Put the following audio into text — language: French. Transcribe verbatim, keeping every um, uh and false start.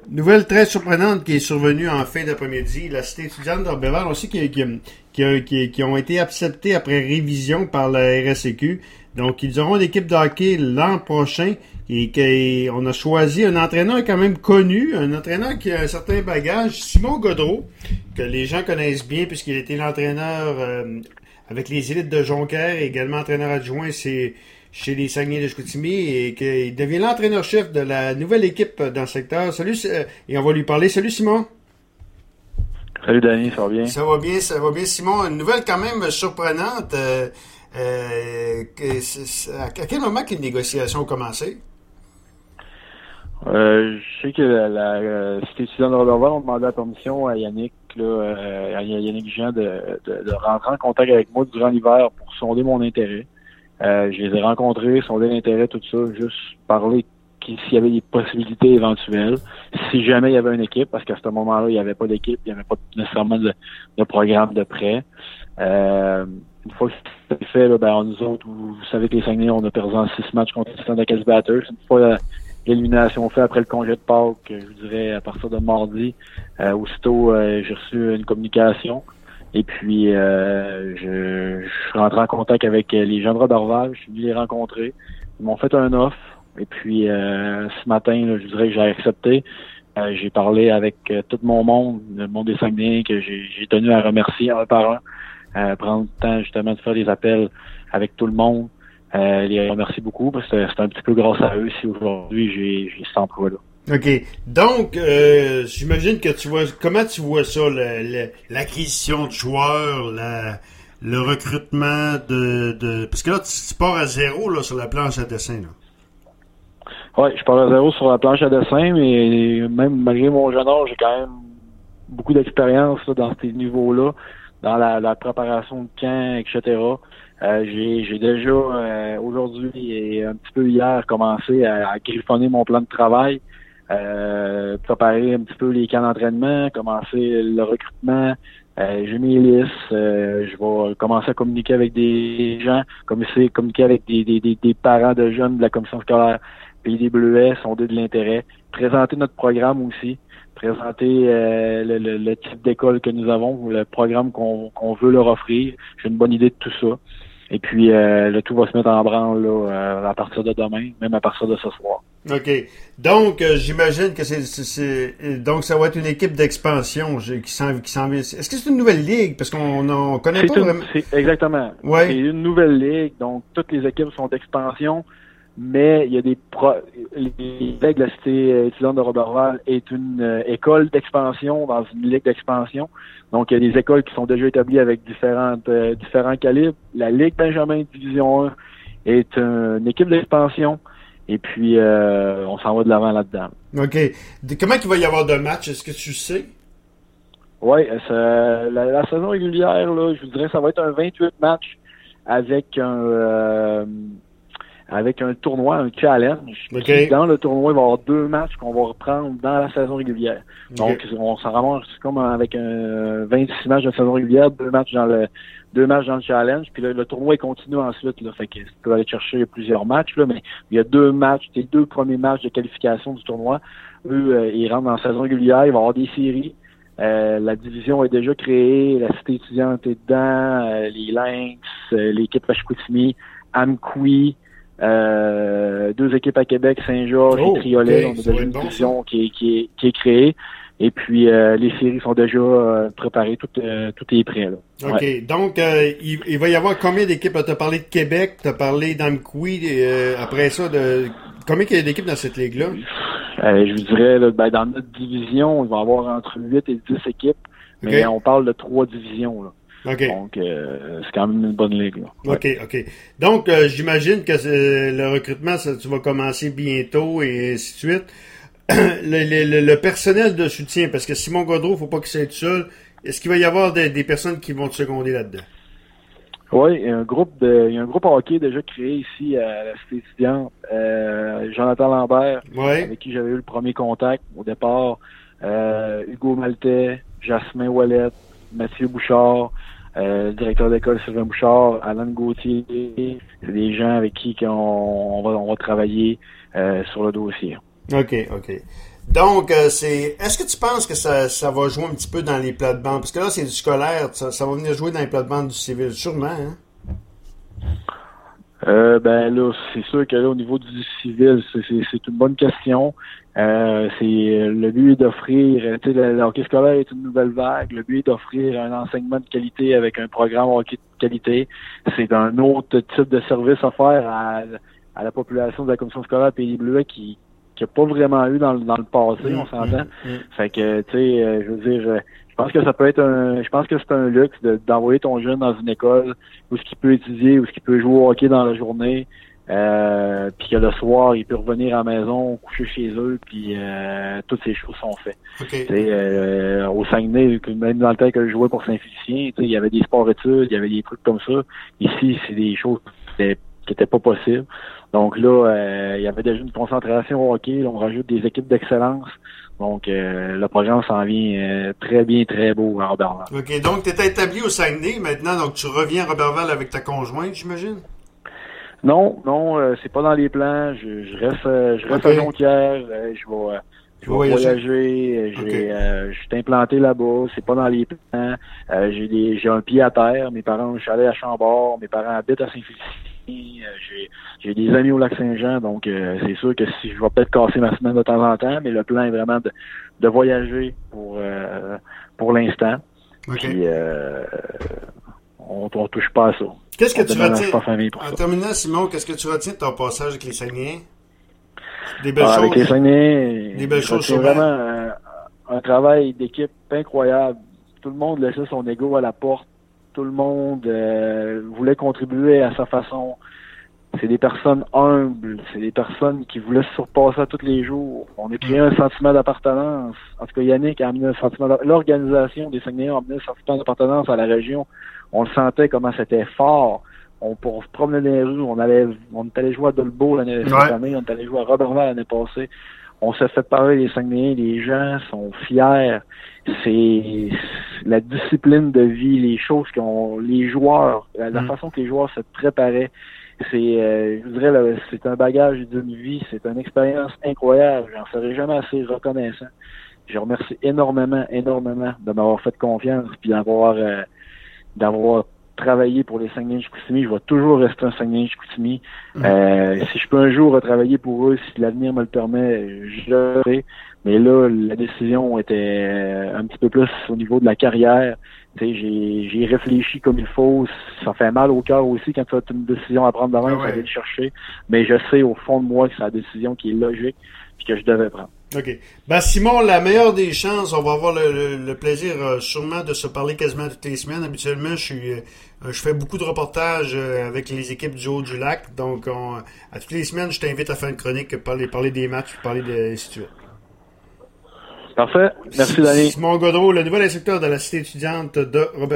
Nouvelle très surprenante qui est survenue en fin d'après-midi. La Cité étudiante d'Orbeval, on sait qui, qui, qui, qui, qui ont été acceptés après révision par la R S E Q. Donc, ils auront une équipe de hockey l'an prochain. Et qu'on a choisi un entraîneur quand même connu, un entraîneur qui a un certain bagage, Simon Gaudreau, que les gens connaissent bien puisqu'il a été l'entraîneur euh, avec les élites de Jonquière et également entraîneur adjoint c'est, chez les Saguenay de Chicoutimi et qu'il devient l'entraîneur-chef de la nouvelle équipe dans le secteur. Salut, euh, et on va lui parler. Salut Simon. Salut Danny, ça va bien? Ça va bien, ça va bien Simon. Une nouvelle quand même surprenante. Euh, euh, que, c'est, à quel moment que les négociations ont commencé? Euh, je sais que la, la, la Cité étudiante de Roberval ont demandé la permission à Yannick, là, euh, à Yannick Jean de, de, de rentrer en contact avec moi durant l'hiver pour sonder mon intérêt. Euh, je les ai rencontrés, sonder l'intérêt, tout ça, juste parler s'il y avait des possibilités éventuelles, si jamais il y avait une équipe, parce qu'à ce moment-là, il n'y avait pas d'équipe, il n'y avait pas nécessairement de, de programme de prêt. Euh, une fois que c'était fait, là, ben, nous autres, vous, vous savez que les Saguenay, on a perdu en six matchs contre les Standard Acadie Batters. Une fois la, l'élimination faite après le congé de Pâques, je vous dirais à partir de mardi, euh, aussitôt euh, j'ai reçu une communication et puis euh, je, je suis rentré en contact avec les gens de Roberval, je suis venu les rencontrer, ils m'ont fait un offre et puis euh, ce matin, là, je vous dirais que j'ai accepté. Euh, j'ai parlé avec euh, tout mon monde, le monde des Saguenay que j'ai, j'ai tenu à remercier un par un, euh, prendre le temps justement de faire des appels avec tout le monde. Euh, les remercie beaucoup parce que c'est un petit peu grâce à eux si aujourd'hui j'ai, j'ai cet emploi-là. OK. Donc, euh, j'imagine que tu vois, comment tu vois ça, le, le, l'acquisition de joueurs, la, le recrutement de, de, parce que là, tu, tu pars à zéro, là, sur la planche à dessin, là. Ouais, je pars à zéro sur la planche à dessin, mais même malgré mon jeune âge, j'ai quand même beaucoup d'expérience, là, dans ces niveaux-là, dans la, la préparation de camp, et cetera. Euh, j'ai, j'ai déjà euh, aujourd'hui et un petit peu hier commencé à, à griffonner mon plan de travail, euh, préparer un petit peu les camps d'entraînement, commencer le recrutement. Euh, j'ai mis les listes, euh, je vais commencer à communiquer avec des gens, commencer à communiquer avec des, des, des, des parents de jeunes de la commission scolaire Pays des Bleuets, sonder de l'intérêt, présenter notre programme aussi, présenter euh, le, le, le type d'école que nous avons, le programme qu'on, qu'on veut leur offrir. J'ai une bonne idée de tout ça. Et puis, euh, le tout va se mettre en branle là, euh, à partir de demain, même à partir de ce soir. OK. Donc, euh, j'imagine que c'est, c'est, c'est... Donc, ça va être une équipe d'expansion qui s'en, qui s'en vient. Est-ce que c'est une nouvelle ligue? Parce qu'on ne connaît c'est pas une, vraiment... C'est, exactement. Ouais. C'est une nouvelle ligue, donc toutes les équipes sont d'expansion, mais il y a des... Pro... Les ligues de la Cité étudiante de Roberval est une euh, école d'expansion dans une ligue d'expansion. Donc, il y a des écoles qui sont déjà établies avec différentes, euh, différents calibres. La Ligue Benjamin Division un est une équipe d'expansion. Et puis, euh, on s'en va de l'avant là-dedans. OK. De, comment il va y avoir de matchs? Est-ce que tu sais? Oui, la, la saison régulière, là, je vous dirais, ça va être un vingt-huit matchs avec un... Euh, avec un tournoi, un challenge. Okay. Dans le tournoi, il va y avoir deux matchs qu'on va reprendre dans la saison régulière. Donc, okay. on s'en ramasse comme avec un vingt-six matchs de saison régulière, deux matchs dans le deux matchs dans le challenge, puis là, le tournoi il continue ensuite. Là, fait que tu peux aller chercher plusieurs matchs, là, mais il y a deux matchs, les deux premiers matchs de qualification du tournoi. Eux, euh, ils rentrent dans la saison régulière, il va y avoir des séries. Euh, la division est déjà créée, la Cité étudiante est dedans, euh, les Lynx, euh, l'équipe à Chicoutimi, Amqui, Euh, deux équipes à Québec, Saint-Georges oh, et Triolet. okay. On a déjà une division qui est, qui, est, qui est créée. Et puis, euh, les séries sont déjà euh, préparées. Tout, euh, tout est prêt. Là. OK. Ouais. Donc, euh, il, il va y avoir combien d'équipes? Tu as parlé de Québec, tu as parlé d'Amqui. Euh, après ça, de combien il y a d'équipes dans cette ligue-là? Euh, je vous dirais, là, ben, dans notre division, il va y avoir entre huit et dix équipes. Okay. Mais on parle de trois divisions. Là. Okay. Donc, euh, c'est quand même une bonne ligue. Là. Ouais. OK, OK. Donc, euh, j'imagine que le recrutement, ça, tu vas commencer bientôt et ainsi de suite. le, le, le personnel de soutien, parce que Simon Gaudreau, faut pas qu'il soit tout seul. Est-ce qu'il va y avoir des, des personnes qui vont te seconder là-dedans? Oui, il y a un groupe de, il y a un groupe hockey déjà créé ici à la Cité étudiante. Euh, Jonathan Lambert, ouais. avec qui j'avais eu le premier contact au départ. Euh, Hugo Maltais, Jasmin Ouellette, Mathieu Bouchard, euh, directeur d'école Sylvain Bouchard, Alan Gauthier. C'est des gens avec qui on, on, va, on va travailler euh, sur le dossier. OK, OK. Donc, euh, c'est. Est-ce que tu penses que ça, ça va jouer un petit peu dans les plates-bandes? Parce que là, c'est du scolaire, ça, ça va venir jouer dans les plates-bandes du civil, sûrement, hein? Euh, ben là, c'est sûr que là, au niveau du civil, c'est, c'est, c'est une bonne question. Euh, c'est le but est d'offrir, tu sais, le, le hockey scolaire est une nouvelle vague. Le but est d'offrir un enseignement de qualité avec un programme hockey de qualité. C'est un autre type de service à faire à, à la population de la commission scolaire Pays Bleuet qui qui a pas vraiment eu dans, le- dans le passé, on s'entend. Mm, mm. Fait que, tu sais, euh, je veux dire, euh, je pense que ça peut être un, je pense que c'est un luxe de- d'envoyer ton jeune dans une école où ce qu'il peut étudier, où ce qu'il peut jouer au hockey dans la journée, euh, puis que le soir, il peut revenir à la maison, coucher chez eux, puis euh, toutes ces choses sont faites. OK. Tu sais, euh, au Saguenay, même dans le temps que je jouais pour Saint-Félicien, tu sais, il y avait des sports-études, il y avait des trucs comme ça. Ici, c'est des choses qui étaient, qui étaient pas possibles. Donc là, euh, il y avait déjà une concentration au hockey. Là, on rajoute des équipes d'excellence. Donc, euh, le programme s'en vient euh, très bien, très beau à Roberval. OK. Donc, tu étais établi au Saguenay maintenant, donc tu reviens à Roberval avec ta conjointe, j'imagine? Non, non, euh, c'est pas dans les plans. Je, je reste, euh, je reste Ok. à Jonquière. Euh, je vais, euh, je vais Voyager. voyager. euh, J'ai, Ok. euh, je suis implanté là-bas. C'est pas dans les plans. Euh, j'ai des, j'ai un pied à terre. Mes parents, je suis allé à Chambord. Mes parents habitent à Saint-Félicien. Euh, j'ai, j'ai des amis au Lac-Saint-Jean. Donc, euh, c'est sûr que si je vais peut-être casser ma semaine de temps en temps, mais le plan est vraiment de, de voyager pour, euh, pour l'instant. OK. Puis, euh, on, on touche pas à ça. Qu'est-ce que On tu déménage retiens? pas famille pour En ça. terminant, Simon, qu'est-ce que tu retiens de ton passage avec les Saguenayens? Des belles Ah, choses? avec les Saguenay, Des belles je choses, retiens sûrement. vraiment un, un travail d'équipe incroyable. Tout le monde laissait son ego à la porte. Tout le monde euh, voulait contribuer à sa façon. C'est des personnes humbles, c'est des personnes qui voulaient se surpasser à tous les jours. On a créé un sentiment d'appartenance. En tout cas, Yannick a amené un sentiment d'appartenance. L'organisation des Saguenayens a amené un sentiment d'appartenance à la région. On le sentait comment c'était fort. On, on se promenait dans les rues, on allait, on est allé jouer à Dolbeau l'année cette Ouais. année, on est allé jouer à Roberval l'année passée. On s'est fait parler des Saguenayens, les gens sont fiers. C'est la discipline de vie, les choses qu'on, les joueurs, la, la Mm. façon que les joueurs se préparaient. C'est, euh, je dirais, là, c'est un bagage d'une vie, c'est une expérience incroyable. J'en serai jamais assez reconnaissant. Je remercie énormément, énormément de m'avoir fait confiance puis d'avoir, euh, d'avoir travaillé pour les Saguenay-Chicoutimi. Je vais toujours rester un Saguenay-Chicoutimi. Mm. Euh, si je peux un jour retravailler pour eux, si l'avenir me le permet, je le ferai. Mais là, la décision était un petit peu plus au niveau de la carrière. Tu sais, j'ai, j'ai réfléchi comme il faut. Ça fait mal au cœur aussi quand tu as une décision à prendre demain, Ah ouais. ça vient le chercher. Mais je sais au fond de moi que c'est la décision qui est logique et que je devais prendre. OK. Ben, Simon, la meilleure des chances, on va avoir le, le, le plaisir euh, sûrement de se parler quasiment toutes les semaines. Habituellement, je suis, euh, je fais beaucoup de reportages euh, avec les équipes du Haut-du-Lac. Donc, on, à toutes les semaines, je t'invite à faire une chronique, parler, parler des matchs, parler de ainsi de suite. Parfait. Merci, Danny. Simon Gaudreau, le nouvel instructeur de la cité étudiante de Robert.